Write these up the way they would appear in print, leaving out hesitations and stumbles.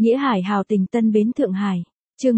Nghĩa Hải hào tình Tân Bến Thượng Hải. Chương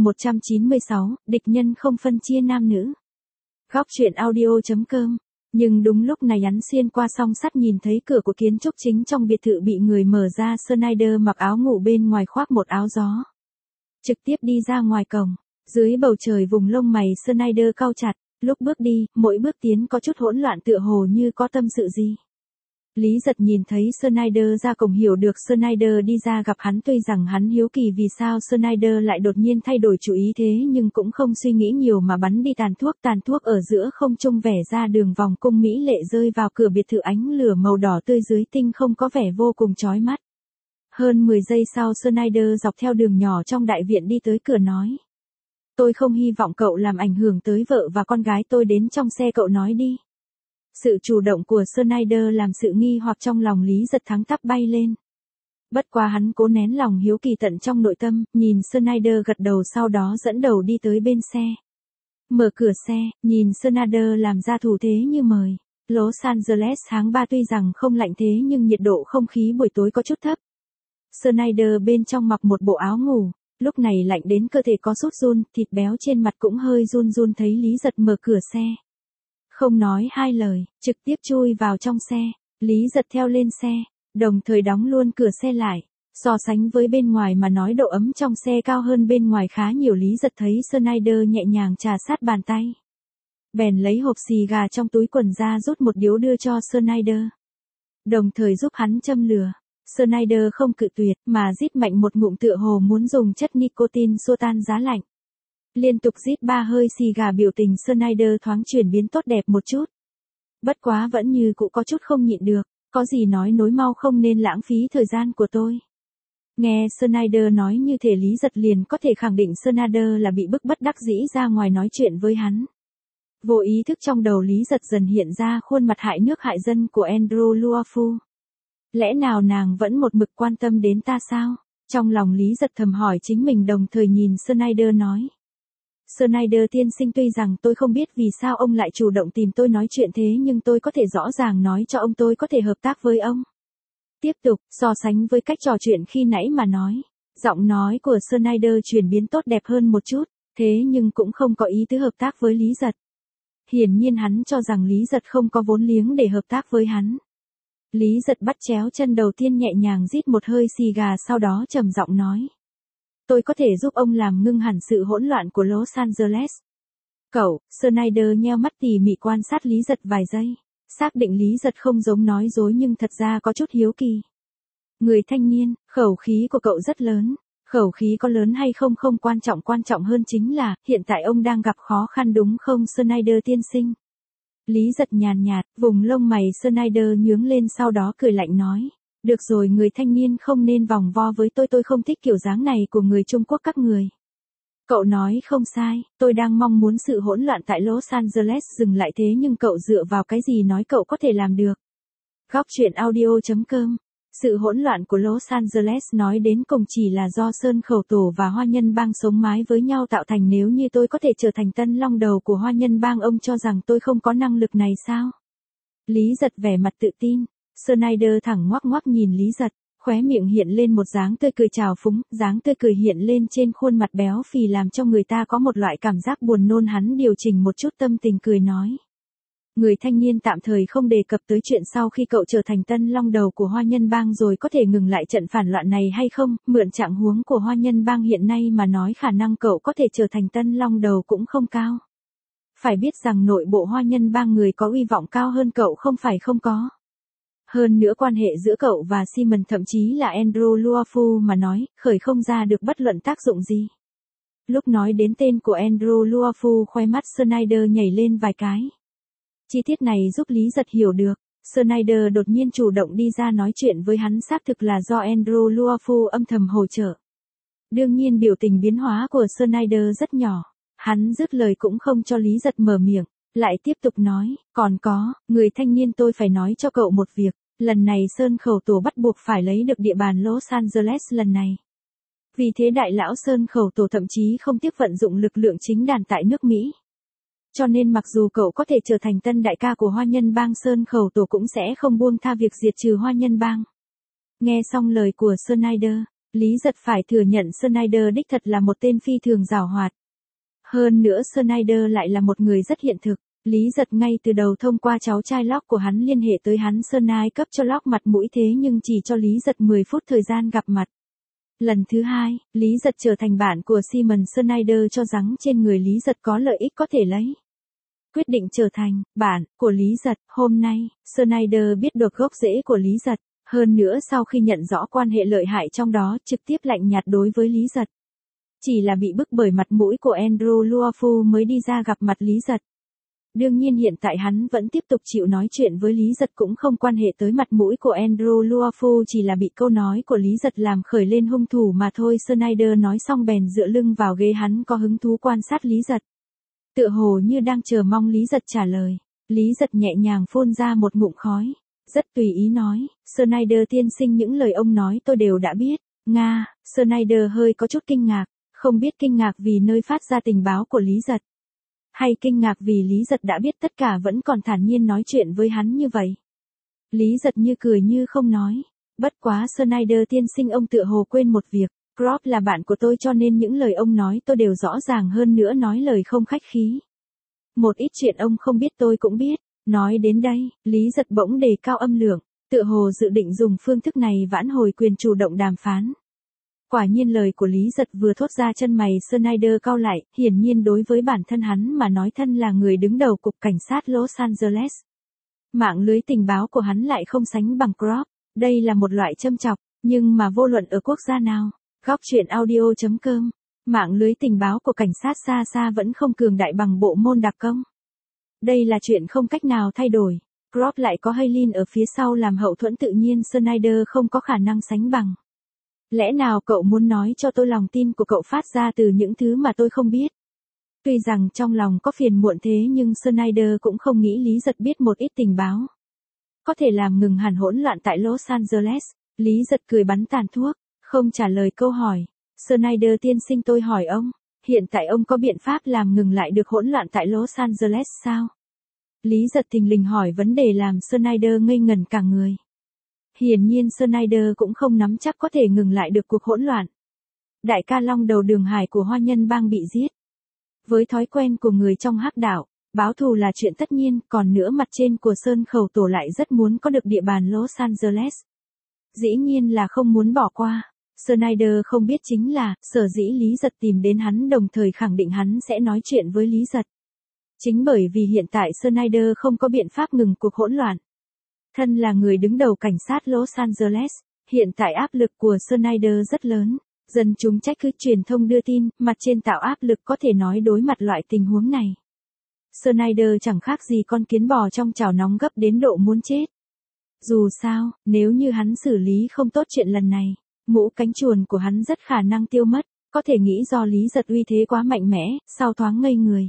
196, địch nhân không phân chia nam nữ. Góc truyện audio.com. Nhưng đúng lúc này hắn xuyên qua song sắt nhìn thấy cửa của kiến trúc chính trong biệt thự bị người mở ra. Snyder mặc áo ngủ bên ngoài khoác một áo gió, trực tiếp đi ra ngoài cổng. Dưới bầu trời vùng lông mày Snyder cau chặt, lúc bước đi, mỗi bước tiến có chút hỗn loạn tựa hồ như có tâm sự gì. Lý Giật nhìn thấy Snyder ra cổng hiểu được Snyder đi ra gặp hắn, tuy rằng hắn hiếu kỳ vì sao Snyder lại đột nhiên thay đổi chủ ý thế nhưng cũng không suy nghĩ nhiều mà bắn đi tàn thuốc ở giữa không trung vẽ ra đường vòng cung mỹ lệ rơi vào cửa biệt thự, ánh lửa màu đỏ tươi dưới tinh không có vẻ vô cùng chói mắt. Hơn 10 giây sau Snyder dọc theo đường nhỏ trong đại viện đi tới cửa nói. Tôi không hy vọng cậu làm ảnh hưởng tới vợ và con gái tôi, đến trong xe cậu nói đi. Sự chủ động của Snyder làm sự nghi hoặc trong lòng Lý Giật thắng tắp bay lên. Bất quá hắn cố nén lòng hiếu kỳ tận trong nội tâm, nhìn Snyder gật đầu sau đó dẫn đầu đi tới bên xe. Mở cửa xe, nhìn Snyder làm ra thủ thế như mời. Los Angeles tháng 3 tuy rằng không lạnh thế nhưng nhiệt độ không khí buổi tối có chút thấp. Snyder bên trong mặc một bộ áo ngủ, lúc này lạnh đến cơ thể có sốt run, thịt béo trên mặt cũng hơi run run thấy Lý Giật mở cửa xe. Không nói hai lời, trực tiếp chui vào trong xe. Lý Giật theo lên xe, đồng thời đóng luôn cửa xe lại. So sánh với bên ngoài mà nói độ ấm trong xe cao hơn bên ngoài khá nhiều. Lý Giật thấy Snyder nhẹ nhàng trà sát bàn tay, bèn lấy hộp xì gà trong túi quần ra rút một điếu đưa cho Snyder, đồng thời giúp hắn châm lửa. Snyder không cự tuyệt mà rít mạnh một ngụm tựa hồ muốn dùng chất nicotine xua tan giá lạnh. Liên tục rít 3 hơi xì gà, biểu tình Snyder thoáng chuyển biến tốt đẹp một chút. Bất quá vẫn như cũ có chút không nhịn được, có gì nói nối mau, không nên lãng phí thời gian của tôi. Nghe Snyder nói như thể Lý Giật liền có thể khẳng định Snyder là bị bức bất đắc dĩ ra ngoài nói chuyện với hắn. Vô ý thức trong đầu Lý Giật dần hiện ra khuôn mặt hại nước hại dân của Andrew Luofu. Lẽ nào nàng vẫn một mực quan tâm đến ta sao? Trong lòng Lý Giật thầm hỏi chính mình, đồng thời nhìn Snyder nói. Snyder tiên sinh, tuy rằng tôi không biết vì sao ông lại chủ động tìm tôi nói chuyện thế nhưng tôi có thể rõ ràng nói cho ông tôi có thể hợp tác với ông. Tiếp tục, so sánh với cách trò chuyện khi nãy mà nói, giọng nói của Snyder chuyển biến tốt đẹp hơn một chút, thế nhưng cũng không có ý tứ hợp tác với Lý Giật. Hiển nhiên hắn cho rằng Lý Giật không có vốn liếng để hợp tác với hắn. Lý Giật bắt chéo chân đầu tiên nhẹ nhàng rít một hơi xì gà sau đó trầm giọng nói. Tôi có thể giúp ông làm ngưng hẳn sự hỗn loạn của Los Angeles. Cậu, Snyder nheo mắt tỉ mỉ quan sát Lý Giật vài giây, xác định Lý Giật không giống nói dối nhưng thật ra có chút hiếu kỳ. Người thanh niên, khẩu khí của cậu rất lớn. Khẩu khí có lớn hay không không quan trọng hơn chính là, hiện tại ông đang gặp khó khăn đúng không Snyder tiên sinh? Lý Giật nhàn nhạt, vùng lông mày Snyder nhướng lên sau đó cười lạnh nói. Được rồi người thanh niên, không nên vòng vo với tôi không thích kiểu dáng này của người Trung Quốc các người. Cậu nói không sai, tôi đang mong muốn sự hỗn loạn tại Los Angeles dừng lại thế nhưng cậu dựa vào cái gì nói cậu có thể làm được? Góc truyện audio.com. Sự hỗn loạn của Los Angeles nói đến cùng chỉ là do Sơn Khẩu Tổ và Hoa Nhân Bang sống mái với nhau tạo thành. Nếu như tôi có thể trở thành tân long đầu của Hoa Nhân Bang, ông cho rằng tôi không có năng lực này sao? Lý Giật vẻ mặt tự tin. Snyder thẳng ngoắc nhìn Lý Giật, khóe miệng hiện lên một dáng tươi cười trào phúng, dáng tươi cười hiện lên trên khuôn mặt béo phì làm cho người ta có một loại cảm giác buồn nôn. Hắn điều chỉnh một chút tâm tình cười nói. Người thanh niên, tạm thời không đề cập tới chuyện sau khi cậu trở thành tân long đầu của Hoa Nhân Bang rồi có thể ngừng lại trận phản loạn này hay không, mượn trạng huống của Hoa Nhân Bang hiện nay mà nói khả năng cậu có thể trở thành tân long đầu cũng không cao. Phải biết rằng nội bộ Hoa Nhân Bang người có uy vọng cao hơn cậu không phải không có. Hơn nữa quan hệ giữa cậu và Simon, thậm chí là Andrew Luofu mà nói, khởi không ra được bất luận tác dụng gì. Lúc nói đến tên của Andrew Luofu, khoe mắt Snyder nhảy lên vài cái. Chi tiết này giúp Lý Giật hiểu được, Snyder đột nhiên chủ động đi ra nói chuyện với hắn xác thực là do Andrew Luofu âm thầm hỗ trợ. Đương nhiên biểu tình biến hóa của Snyder rất nhỏ, hắn dứt lời cũng không cho Lý Giật mở miệng, lại tiếp tục nói, còn có, người thanh niên, tôi phải nói cho cậu một việc, lần này Sơn Khẩu Tổ bắt buộc phải lấy được địa bàn Los Angeles lần này. Vì thế đại lão Sơn Khẩu Tổ thậm chí không tiếc vận dụng lực lượng chính đàn tại nước Mỹ. Cho nên mặc dù cậu có thể trở thành tân đại ca của Hoa Nhân Bang, Sơn Khẩu Tổ cũng sẽ không buông tha việc diệt trừ Hoa Nhân Bang. Nghe xong lời của Snyder, Lý Giật phải thừa nhận Snyder đích thật là một tên phi thường giàu hoạt. Hơn nữa Snyder lại là một người rất hiện thực. Lý Giật ngay từ đầu thông qua cháu trai Locke của hắn liên hệ tới hắn. Snyder cấp cho Locke mặt mũi thế nhưng chỉ cho Lý Giật 10 phút thời gian gặp mặt. Lần thứ hai, Lý Giật trở thành bạn của Simon. Snyder cho rằng trên người Lý Giật có lợi ích có thể lấy. Quyết định trở thành bạn của Lý Giật. Hôm nay, Snyder biết được gốc rễ của Lý Giật. Hơn nữa sau khi nhận rõ quan hệ lợi hại trong đó, trực tiếp lạnh nhạt đối với Lý Giật. Chỉ là bị bức bởi mặt mũi của Andrew Luofu mới đi ra gặp mặt Lý Giật. Đương nhiên hiện tại hắn vẫn tiếp tục chịu nói chuyện với Lý Giật cũng không quan hệ tới mặt mũi của Andrew Luofu, chỉ là bị câu nói của Lý Giật làm khởi lên hung thủ mà thôi. Snyder nói xong bèn dựa lưng vào ghế, hắn có hứng thú quan sát Lý Giật. Tựa hồ như đang chờ mong Lý Giật trả lời. Lý Giật nhẹ nhàng phun ra một ngụm khói. Rất tùy ý nói, Snyder tiên sinh, những lời ông nói tôi đều đã biết. Nga, Snyder hơi có chút kinh ngạc, không biết kinh ngạc vì nơi phát ra tình báo của Lý Giật. Hay kinh ngạc vì Lý Giật đã biết tất cả vẫn còn thản nhiên nói chuyện với hắn như vậy. Lý Giật như cười như không nói. Bất quá Snyder tiên sinh, ông tựa hồ quên một việc. Groff là bạn của tôi cho nên những lời ông nói tôi đều rõ ràng, hơn nữa nói lời không khách khí. Một ít chuyện ông không biết tôi cũng biết. Nói đến đây, Lý Giật bỗng đề cao âm lượng, tựa hồ dự định dùng phương thức này vãn hồi quyền chủ động đàm phán. Quả nhiên lời của Lý Giật vừa thốt ra, chân mày Snyder cau lại, hiển nhiên đối với bản thân hắn mà nói, thân là người đứng đầu cục cảnh sát Los Angeles. Mạng lưới tình báo của hắn lại không sánh bằng Groff, đây là một loại châm chọc, nhưng mà vô luận ở quốc gia nào, góc truyện audio.com, mạng lưới tình báo của cảnh sát xa xa vẫn không cường đại bằng bộ môn đặc công. Đây là chuyện không cách nào thay đổi. Groff lại có Haylin ở phía sau làm hậu thuẫn, tự nhiên Snyder không có khả năng sánh bằng. Lẽ nào cậu muốn nói cho tôi lòng tin của cậu phát ra từ những thứ mà tôi không biết? Tuy rằng trong lòng có phiền muộn thế nhưng Snyder cũng không nghĩ Lý Giật biết một ít tình báo. Có thể làm ngừng hẳn hỗn loạn tại Los Angeles. Lý Giật cười bắn tàn thuốc, không trả lời câu hỏi. Snyder tiên sinh, tôi hỏi ông, hiện tại ông có biện pháp làm ngừng lại được hỗn loạn tại Los Angeles sao? Lý Giật thình lình hỏi vấn đề làm Snyder ngây ngẩn cả người. Hiển nhiên Snyder cũng không nắm chắc có thể ngừng lại được cuộc hỗn loạn. Đại ca Long đầu đường hải của Hoa Nhân Bang bị giết. Với thói quen của người trong hắc đảo, báo thù là chuyện tất nhiên, còn nữa mặt trên của Sơn Khẩu Tổ lại rất muốn có được địa bàn Los Angeles. Dĩ nhiên là không muốn bỏ qua. Snyder không biết chính là, sở dĩ Lý Giật tìm đến hắn đồng thời khẳng định hắn sẽ nói chuyện với Lý Giật. Chính bởi vì hiện tại Snyder không có biện pháp ngừng cuộc hỗn loạn. Thân là người đứng đầu cảnh sát Los Angeles, hiện tại áp lực của Snyder rất lớn. Dân chúng trách cứ truyền thông đưa tin, mặt trên tạo áp lực, có thể nói đối mặt loại tình huống này. Snyder chẳng khác gì con kiến bò trong chảo nóng gấp đến độ muốn chết. Dù sao, nếu như hắn xử lý không tốt chuyện lần này, mũ cánh chuồn của hắn rất khả năng tiêu mất, có thể nghĩ do Lý Giật uy thế quá mạnh mẽ, sau thoáng ngây người.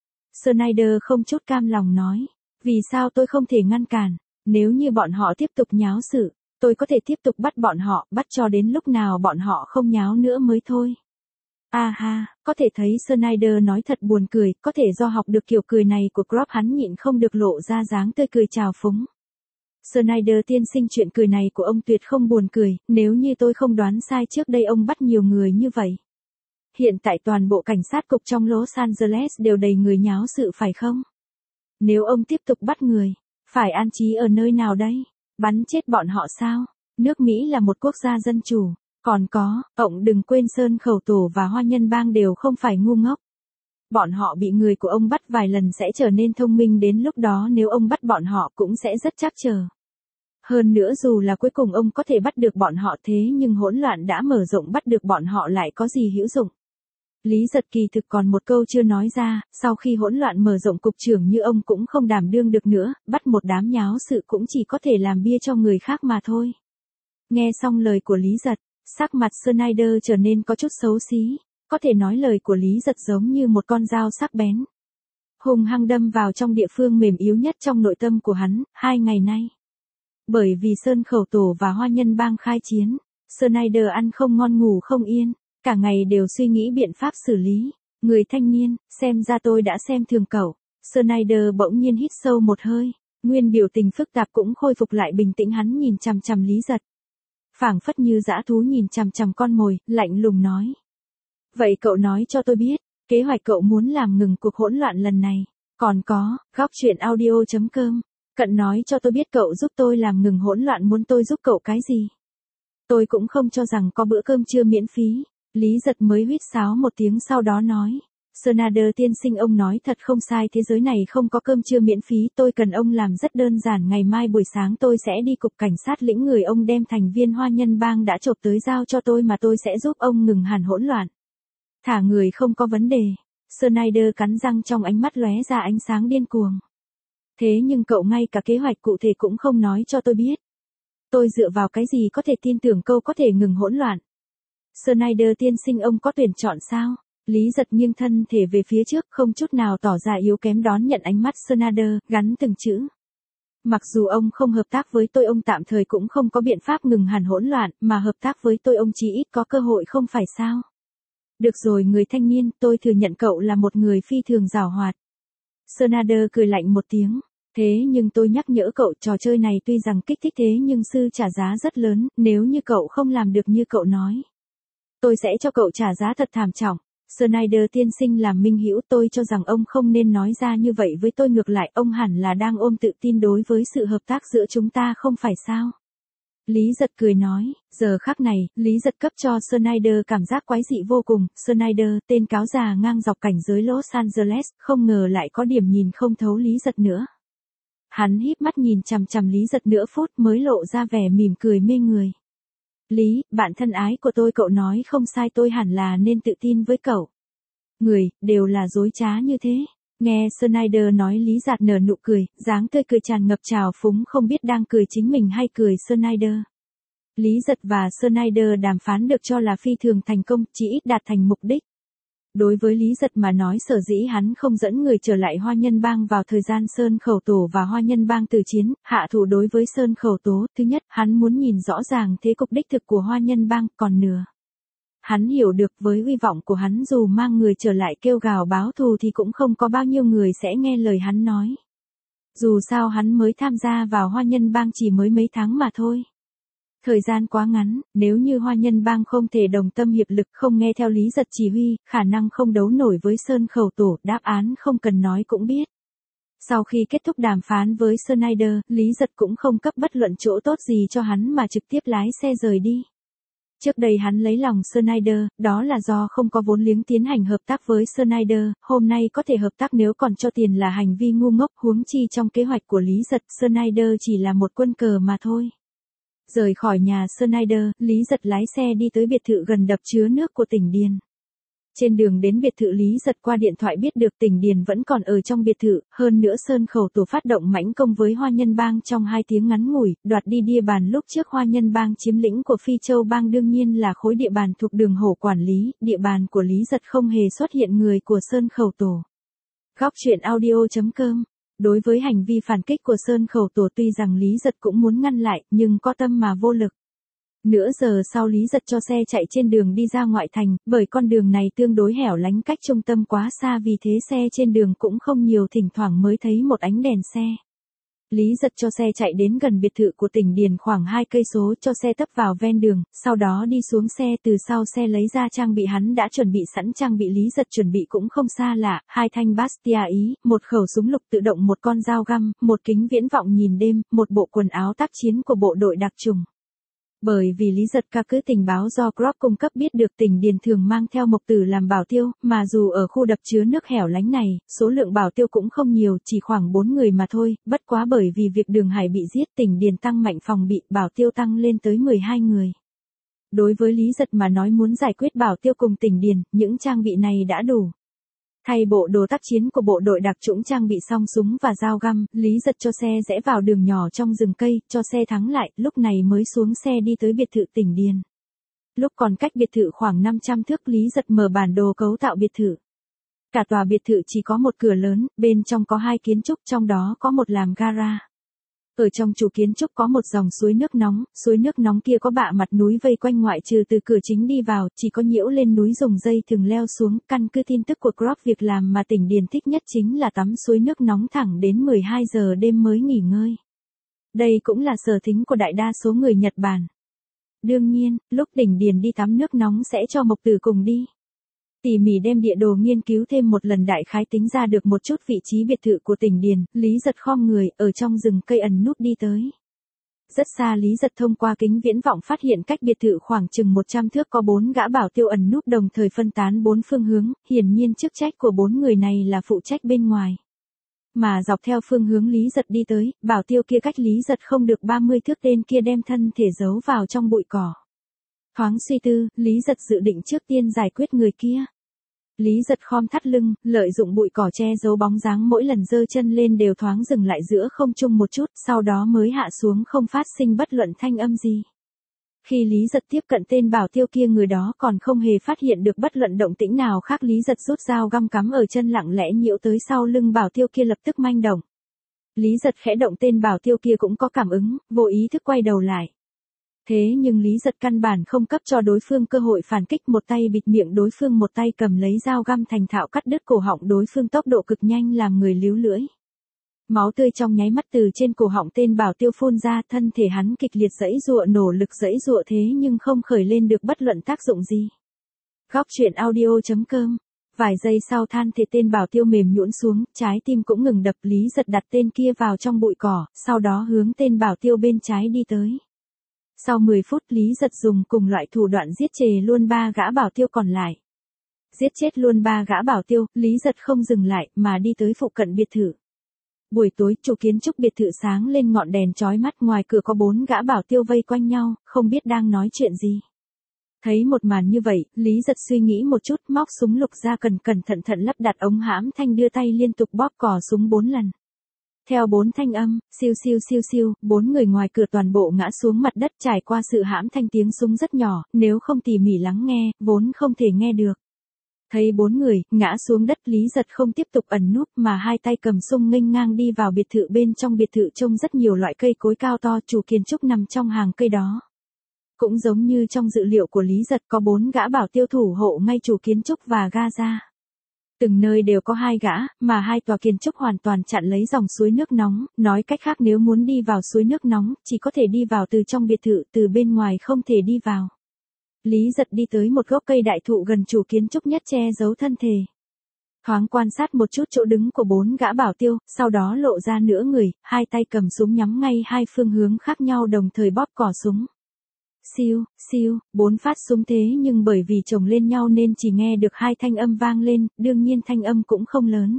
Snyder không chút cam lòng nói, vì sao tôi không thể ngăn cản, nếu như bọn họ tiếp tục nháo sự, tôi có thể tiếp tục bắt bọn họ, bắt cho đến lúc nào bọn họ không nháo nữa mới thôi. Ha, có thể thấy Snyder nói thật buồn cười, có thể do học được kiểu cười này của Groff, hắn nhịn không được lộ ra dáng tươi cười trào phúng. Snyder tiên sinh, chuyện cười này của ông tuyệt không buồn cười, nếu như tôi không đoán sai trước đây ông bắt nhiều người như vậy. Hiện tại toàn bộ cảnh sát cục trong Los Angeles đều đầy người nháo sự phải không? Nếu ông tiếp tục bắt người, phải an trí ở nơi nào đây? Bắn chết bọn họ sao? Nước Mỹ là một quốc gia dân chủ. Còn có, ông đừng quên Sơn Khẩu Tổ và Hoa Nhân Bang đều không phải ngu ngốc. Bọn họ bị người của ông bắt vài lần sẽ trở nên thông minh, đến lúc đó nếu ông bắt bọn họ cũng sẽ rất trắc trở. Hơn nữa dù là cuối cùng ông có thể bắt được bọn họ, thế nhưng hỗn loạn đã mở rộng, bắt được bọn họ lại có gì hữu dụng. Lý Giật kỳ thực còn một câu chưa nói ra, sau khi hỗn loạn mở rộng, cục trưởng như ông cũng không đảm đương được nữa, bắt một đám nháo sự cũng chỉ có thể làm bia cho người khác mà thôi. Nghe xong lời của Lý Giật, sắc mặt Snyder trở nên có chút xấu xí, có thể nói lời của Lý Giật giống như một con dao sắc bén, hung hăng đâm vào trong địa phương mềm yếu nhất trong nội tâm của hắn. 2 ngày nay, bởi vì Sơn Khẩu Tổ và Hoa Nhân Bang khai chiến, Snyder ăn không ngon ngủ không yên, cả ngày đều suy nghĩ biện pháp xử lý. Người thanh niên, xem ra tôi đã xem thường cậu. Snyder bỗng nhiên hít sâu một hơi, nguyên biểu tình phức tạp cũng khôi phục lại bình tĩnh, hắn nhìn chằm chằm Lý Giật. phảng phất như dã thú nhìn chằm chằm con mồi, lạnh lùng nói. Vậy cậu nói cho tôi biết, kế hoạch cậu muốn làm ngừng cuộc hỗn loạn lần này. Còn có, góc chuyện audio.com. Cận nói cho tôi biết cậu giúp tôi làm ngừng hỗn loạn muốn tôi giúp cậu cái gì. Tôi cũng không cho rằng có bữa cơm trưa miễn phí. Lý Giật mới huýt sáo một tiếng sau đó nói. Snyder tiên sinh, ông nói thật không sai, thế giới này không có cơm trưa miễn phí, tôi cần ông làm rất đơn giản, ngày mai buổi sáng tôi sẽ đi cục cảnh sát lĩnh người ông đem thành viên Hoa Nhân Bang đã chộp tới giao cho tôi mà tôi sẽ giúp ông ngừng hẳn hỗn loạn. Thả người không có vấn đề. Snyder cắn răng, trong ánh mắt lóe ra ánh sáng điên cuồng. Thế nhưng cậu ngay cả kế hoạch cụ thể cũng không nói cho tôi biết. Tôi dựa vào cái gì có thể tin tưởng câu có thể ngừng hỗn loạn? Snyder tiên sinh, ông có tuyển chọn sao? Lý Giật nghiêng thân thể về phía trước, không chút nào tỏ ra yếu kém đón nhận ánh mắt Snyder, gắn từng chữ. Mặc dù ông không hợp tác với tôi, ông tạm thời cũng không có biện pháp ngừng hẳn hỗn loạn, mà hợp tác với tôi ông chí ít có cơ hội không phải sao? Được rồi người thanh niên, tôi thừa nhận cậu là một người phi thường giàu hoạt. Snyder cười lạnh một tiếng. Thế nhưng tôi nhắc nhở cậu, trò chơi này tuy rằng kích thích thế nhưng sư trả giá rất lớn, nếu như cậu không làm được như cậu nói. Tôi sẽ cho cậu trả giá thật thảm trọng. Snyder tiên sinh làm minh hữu, tôi cho rằng ông không nên nói ra như vậy với tôi, ngược lại ông hẳn là đang ôm tự tin đối với sự hợp tác giữa chúng ta không phải sao? Lý Giật cười nói, giờ khắc này, Lý Giật cấp cho Snyder cảm giác quái dị vô cùng. Snyder, tên cáo già ngang dọc cảnh giới Los Angeles, không ngờ lại có điểm nhìn không thấu Lý Giật nữa. Hắn híp mắt nhìn chằm chằm Lý Giật nửa phút mới lộ ra vẻ mỉm cười mê người. Lý, bạn thân ái của tôi, cậu nói không sai, tôi hẳn là nên tự tin với cậu. Người, đều là dối trá như thế. Nghe Snyder nói, Lý Giật nở nụ cười, dáng tươi cười tràn ngập trào phúng, không biết đang cười chính mình hay cười Snyder. Lý Giật và Snyder đàm phán được cho là phi thường thành công, chỉ ít đạt thành mục đích. Đối với Lý Giật mà nói, sở dĩ hắn không dẫn người trở lại Hoa Nhân Bang vào thời gian Sơn Khẩu Tổ và Hoa Nhân Bang từ chiến, hạ thủ đối với Sơn Khẩu Tố, thứ nhất, hắn muốn nhìn rõ ràng thế cục đích thực của Hoa Nhân Bang, còn nửa. Hắn hiểu được với uy vọng của hắn dù mang người trở lại kêu gào báo thù thì cũng không có bao nhiêu người sẽ nghe lời hắn nói. Dù sao hắn mới tham gia vào Hoa Nhân Bang chỉ mới mấy tháng mà thôi. Thời gian quá ngắn, nếu như Hoa Nhân Bang không thể đồng tâm hiệp lực, không nghe theo Lý Giật chỉ huy, khả năng không đấu nổi với Sơn Khẩu Tổ, đáp án không cần nói cũng biết. Sau khi kết thúc đàm phán với Snyder, Lý Giật cũng không cấp bất luận chỗ tốt gì cho hắn mà trực tiếp lái xe rời đi. Trước đây hắn lấy lòng Snyder, đó là do không có vốn liếng tiến hành hợp tác với Snyder, hôm nay có thể hợp tác nếu còn cho tiền là hành vi ngu ngốc, huống chi trong kế hoạch của Lý Giật, Snyder chỉ là một quân cờ mà thôi. Rời khỏi nhà Snyder, Lý Giật lái xe đi tới biệt thự gần đập chứa nước của Tỉnh Điền. Trên đường đến biệt thự, Lý Giật qua điện thoại biết được Tỉnh Điền vẫn còn ở trong biệt thự, hơn nữa Sơn Khẩu Tổ phát động mãnh công với Hoa Nhân Bang trong 2 tiếng ngắn ngủi, đoạt đi địa bàn lúc trước Hoa Nhân Bang chiếm lĩnh của Phi Châu Bang, đương nhiên là khối địa bàn thuộc Đường Hổ quản lý, địa bàn của Lý Giật không hề xuất hiện người của Sơn Khẩu Tổ. Góc chuyện audio.com. Đối với hành vi phản kích của Sơn Khẩu Tổ, tuy rằng Lý Giật cũng muốn ngăn lại, nhưng có tâm mà vô lực. Nửa giờ sau, Lý Giật cho xe chạy trên đường đi ra ngoại thành, bởi con đường này tương đối hẻo lánh, cách trung tâm quá xa, vì thế xe trên đường cũng không nhiều, thỉnh thoảng mới thấy một ánh đèn xe. Lý Giật cho xe chạy đến gần biệt thự của Tỉnh Điền khoảng 2 cây số, cho xe tấp vào ven đường, sau đó đi xuống xe, từ sau xe lấy ra trang bị hắn đã chuẩn bị sẵn. Trang bị Lý Giật chuẩn bị cũng không xa lạ, 2 thanh Bastia Ý, một khẩu súng lục tự động, một con dao găm, một kính viễn vọng nhìn đêm, một bộ quần áo tác chiến của bộ đội đặc chủng. Bởi vì Lý Giật căn cứ tình báo do Grok cung cấp biết được Tỉnh Điền thường mang theo mộc tử làm bảo tiêu, mà dù ở khu đập chứa nước hẻo lánh này, số lượng bảo tiêu cũng không nhiều, chỉ khoảng 4 người mà thôi, bất quá bởi vì việc Đường Hải bị giết, Tỉnh Điền tăng mạnh phòng bị, bảo tiêu tăng lên tới 12 người. Đối với Lý Giật mà nói, muốn giải quyết bảo tiêu cùng Tỉnh Điền, những trang bị này đã đủ. Thay bộ đồ tác chiến của bộ đội đặc chủng, trang bị xong súng và dao găm, Lý Giật cho xe rẽ vào đường nhỏ trong rừng cây, cho xe thắng lại, lúc này mới xuống xe đi tới biệt thự Tỉnh Điền. Lúc còn cách biệt thự khoảng 500 thước, Lý Giật mở bản đồ cấu tạo biệt thự. Cả tòa biệt thự chỉ có một cửa lớn, bên trong có 2 kiến trúc, trong đó có một làm gara. Ở trong chủ kiến trúc có một dòng suối nước nóng kia có bạ mặt núi vây quanh, ngoại trừ từ cửa chính đi vào, chỉ có nhiễu lên núi dùng dây thừng leo xuống. Căn cứ tin tức của Grok, việc làm mà Tỉnh Điền thích nhất chính là tắm suối nước nóng thẳng đến 12 giờ đêm mới nghỉ ngơi. Đây cũng là sở thích của đại đa số người Nhật Bản. Đương nhiên, lúc Tỉnh Điền đi tắm nước nóng sẽ cho Mộc Tử cùng đi. Tỉ mỉ đem địa đồ nghiên cứu thêm một lần, đại khái tính ra được một chút vị trí biệt thự của Tỉnh Điền, Lý Giật khom người, ở trong rừng cây ẩn núp đi tới. Rất xa Lý Giật thông qua kính viễn vọng phát hiện cách biệt thự khoảng chừng 100 thước có 4 gã bảo tiêu ẩn núp đồng thời phân tán 4 phương hướng, hiển nhiên chức trách của 4 người này là phụ trách bên ngoài. Mà dọc theo phương hướng Lý Giật đi tới, bảo tiêu kia cách Lý Giật không được 30 thước, tên kia đem thân thể giấu vào trong bụi cỏ. Thoáng suy tư, Lý Giật dự định trước tiên giải quyết người kia. Lý Giật khom thắt lưng, lợi dụng bụi cỏ che giấu bóng dáng, mỗi lần giơ chân lên đều thoáng dừng lại giữa không trung một chút, sau đó mới hạ xuống, không phát sinh bất luận thanh âm gì. Khi Lý Giật tiếp cận tên bảo tiêu kia, người đó còn không hề phát hiện được bất luận động tĩnh nào khác. Lý Giật rút dao găm cắm ở chân, lặng lẽ nhiễu tới sau lưng bảo tiêu kia, lập tức manh động. Lý Giật khẽ động, tên bảo tiêu kia cũng có cảm ứng, vô ý thức quay đầu lại. Thế nhưng Lý Giật căn bản không cấp cho đối phương cơ hội phản kích, một tay bịt miệng đối phương, một tay cầm lấy dao găm thành thạo cắt đứt cổ họng đối phương, tốc độ cực nhanh làm người líu lưỡi. Máu tươi trong nháy mắt từ trên cổ họng tên bảo tiêu phun ra, thân thể hắn kịch liệt giãy giụa, nỗ lực giãy giụa thế nhưng không khởi lên được bất luận tác dụng gì. Góc truyện audio.com. Vài giây sau than thể tên bảo tiêu mềm nhũn xuống, trái tim cũng ngừng đập. Lý Giật đặt tên kia vào trong bụi cỏ, sau đó hướng tên bảo tiêu bên trái đi tới. Sau 10 phút Lý Giật dùng cùng loại thủ đoạn giết chề luôn 3 gã bảo tiêu còn lại. Giết chết luôn 3 gã bảo tiêu, Lý Giật không dừng lại mà đi tới phụ cận biệt thự. Buổi tối, chủ kiến trúc biệt thự sáng lên ngọn đèn chói mắt, ngoài cửa có 4 gã bảo tiêu vây quanh nhau, không biết đang nói chuyện gì. Thấy một màn như vậy, Lý Giật suy nghĩ một chút, móc súng lục ra, cẩn thận lắp đặt ống hãm thanh, đưa tay liên tục bóp cò súng 4 lần. Theo 4 thanh âm, siêu siêu, 4 người ngoài cửa toàn bộ ngã xuống mặt đất, trải qua sự hãm thanh tiếng súng rất nhỏ, nếu không tỉ mỉ lắng nghe, vốn không thể nghe được. Thấy 4 người ngã xuống đất, Lý Giật không tiếp tục ẩn núp mà hai tay cầm súng nghênh ngang đi vào biệt thự. Bên trong biệt thự trông rất nhiều loại cây cối cao to, chủ kiến trúc nằm trong hàng cây đó. Cũng giống như trong dự liệu của Lý Giật, có 4 gã bảo tiêu thủ hộ ngay chủ kiến trúc và gaza. Từng nơi đều có 2 gã, mà 2 tòa kiến trúc hoàn toàn chặn lấy dòng suối nước nóng, nói cách khác nếu muốn đi vào suối nước nóng, chỉ có thể đi vào từ trong biệt thự, từ bên ngoài không thể đi vào. Lý Giật đi tới một gốc cây đại thụ gần chủ kiến trúc nhất, che giấu thân thể. Thoáng quan sát một chút chỗ đứng của 4 gã bảo tiêu, sau đó lộ ra nửa người, hai tay cầm súng nhắm ngay 2 phương hướng khác nhau, đồng thời bóp cò súng. Siêu, 4 phát súng, thế nhưng bởi vì chồng lên nhau nên chỉ nghe được 2 thanh âm vang lên, đương nhiên thanh âm cũng không lớn.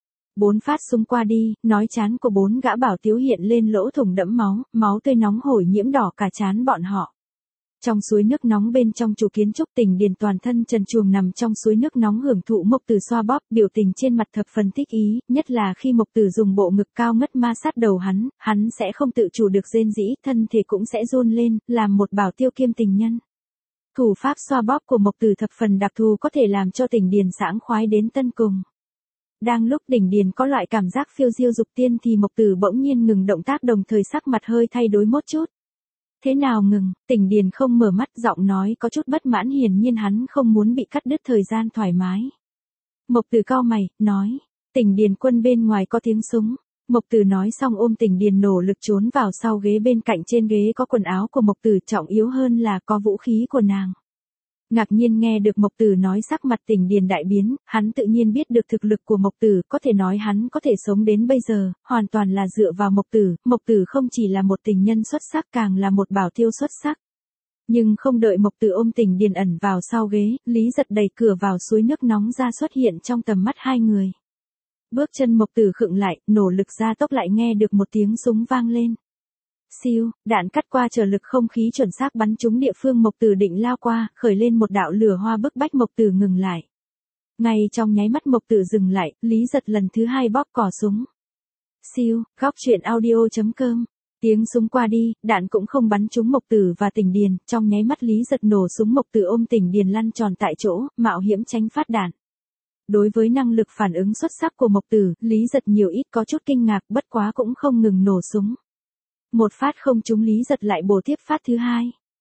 4 phát súng qua đi, nói trán của 4 gã bảo tiêu hiện lên lỗ thủng đẫm máu, máu tươi nóng hổi nhiễm đỏ cả trán bọn họ. Trong suối nước nóng bên trong chủ kiến trúc, Tỉnh Điền toàn thân trần truồng nằm trong suối nước nóng hưởng thụ Mộc Tử xoa bóp, biểu tình trên mặt thập phần thích ý, nhất là khi Mộc Tử dùng bộ ngực cao ngất ma sát đầu hắn sẽ không tự chủ được rên rỉ, thân thể cũng sẽ run lên, làm một bảo tiêu kiêm tình nhân. Thủ pháp xoa bóp của Mộc Tử thập phần đặc thù, có thể làm cho Tỉnh Điền sảng khoái đến tân cùng. Đang lúc Tỉnh Điền có loại cảm giác phiêu diêu dục tiên thì Mộc Tử bỗng nhiên ngừng động tác, đồng thời sắc mặt hơi thay đổi một chút. Thế nào ngừng? Tỉnh Điền không mở mắt, giọng nói có chút bất mãn, hiển nhiên hắn không muốn bị cắt đứt thời gian thoải mái. Mộc Tử cau mày, nói, Tỉnh Điền quân, bên ngoài có tiếng súng. Mộc Tử nói xong ôm Tỉnh Điền nỗ lực trốn vào sau ghế bên cạnh, trên ghế có quần áo của Mộc Tử, trọng yếu hơn là có vũ khí của nàng. Ngạc nhiên nghe được Mộc Tử nói, sắc mặt Tỉnh Điền đại biến, hắn tự nhiên biết được thực lực của Mộc Tử, có thể nói hắn có thể sống đến bây giờ, hoàn toàn là dựa vào Mộc Tử. Mộc Tử không chỉ là một tình nhân xuất sắc, càng là một bảo tiêu xuất sắc. Nhưng không đợi Mộc Tử ôm Tỉnh Điền ẩn vào sau ghế, Lý Giật đẩy cửa vào suối nước nóng ra, xuất hiện trong tầm mắt 2 người. Bước chân Mộc Tử khựng lại, nỗ lực gia tốc, lại nghe được một tiếng súng vang lên. Siêu, đạn cắt qua trở lực không khí chuẩn xác bắn trúng địa phương Mộc Tử định lao qua, khởi lên một đạo lửa hoa bức bách Mộc Tử ngừng lại. Ngay trong nháy mắt Mộc Tử dừng lại, Lý Giật lần thứ 2 bóp cò súng. Siêu, góc truyện audio.com. Tiếng súng qua đi, đạn cũng không bắn trúng Mộc Tử và Tỉnh Điền, trong nháy mắt Lý Giật nổ súng, Mộc Tử ôm Tỉnh Điền lăn tròn tại chỗ, mạo hiểm tránh phát đạn. Đối với năng lực phản ứng xuất sắc của Mộc Tử, Lý Giật nhiều ít có chút kinh ngạc, bất quá cũng không ngừng nổ súng. Một phát không trúng, Lý Giật lại bổ tiếp phát thứ 2.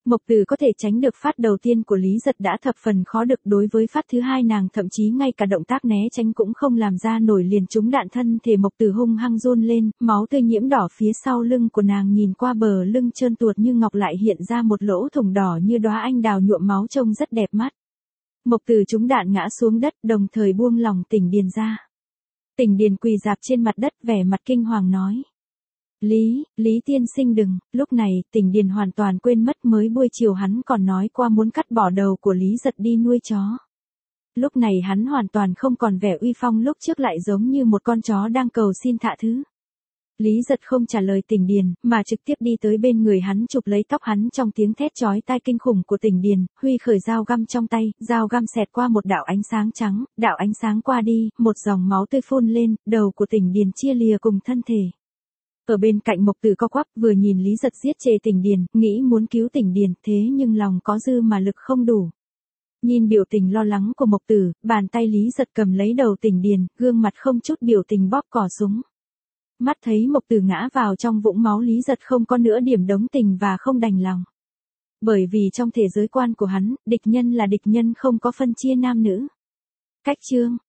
Mộc Từ có thể tránh được phát đầu tiên của Lý Giật đã thập phần khó được, đối với phát thứ hai nàng thậm chí ngay cả động tác né tránh cũng không làm ra nổi, liền trúng đạn thân thể Mộc Từ hung hăng run lên, máu tươi nhiễm đỏ phía sau lưng của nàng, nhìn qua bờ lưng trơn tuột như ngọc lại hiện ra một lỗ thủng đỏ như đóa anh đào nhuộm máu trông rất đẹp mắt. Mộc Từ trúng đạn ngã xuống đất, đồng thời buông lỏng Tỉnh Điền ra. Tỉnh Điền quỳ rạp trên mặt đất, vẻ mặt kinh hoàng nói. Lý tiên sinh đừng, lúc này Tỉnh Điền hoàn toàn quên mất mới buổi chiều hắn còn nói qua muốn cắt bỏ đầu của Lý Giật đi nuôi chó. Lúc này hắn hoàn toàn không còn vẻ uy phong lúc trước, lại giống như một con chó đang cầu xin tha thứ. Lý Giật không trả lời Tỉnh Điền, mà trực tiếp đi tới bên người hắn, chụp lấy tóc hắn, trong tiếng thét chói tai kinh khủng của Tỉnh Điền, huy khởi dao găm trong tay, dao găm xẹt qua một đạo ánh sáng trắng, đạo ánh sáng qua đi, một dòng máu tươi phun lên, đầu của Tỉnh Điền chia lìa cùng thân thể. Ở bên cạnh Mộc Từ co quắp, vừa nhìn Lý Giật giết chê Tỉnh Điền, nghĩ muốn cứu Tỉnh Điền, thế nhưng lòng có dư mà lực không đủ. Nhìn biểu tình lo lắng của Mộc Từ, bàn tay Lý Giật cầm lấy đầu Tỉnh Điền, gương mặt không chút biểu tình bóp cò súng. Mắt thấy Mộc Từ ngã vào trong vũng máu, Lý Giật không có nửa điểm đồng tình và không đành lòng. Bởi vì trong thế giới quan của hắn, địch nhân là địch nhân, không có phân chia nam nữ. Cách chương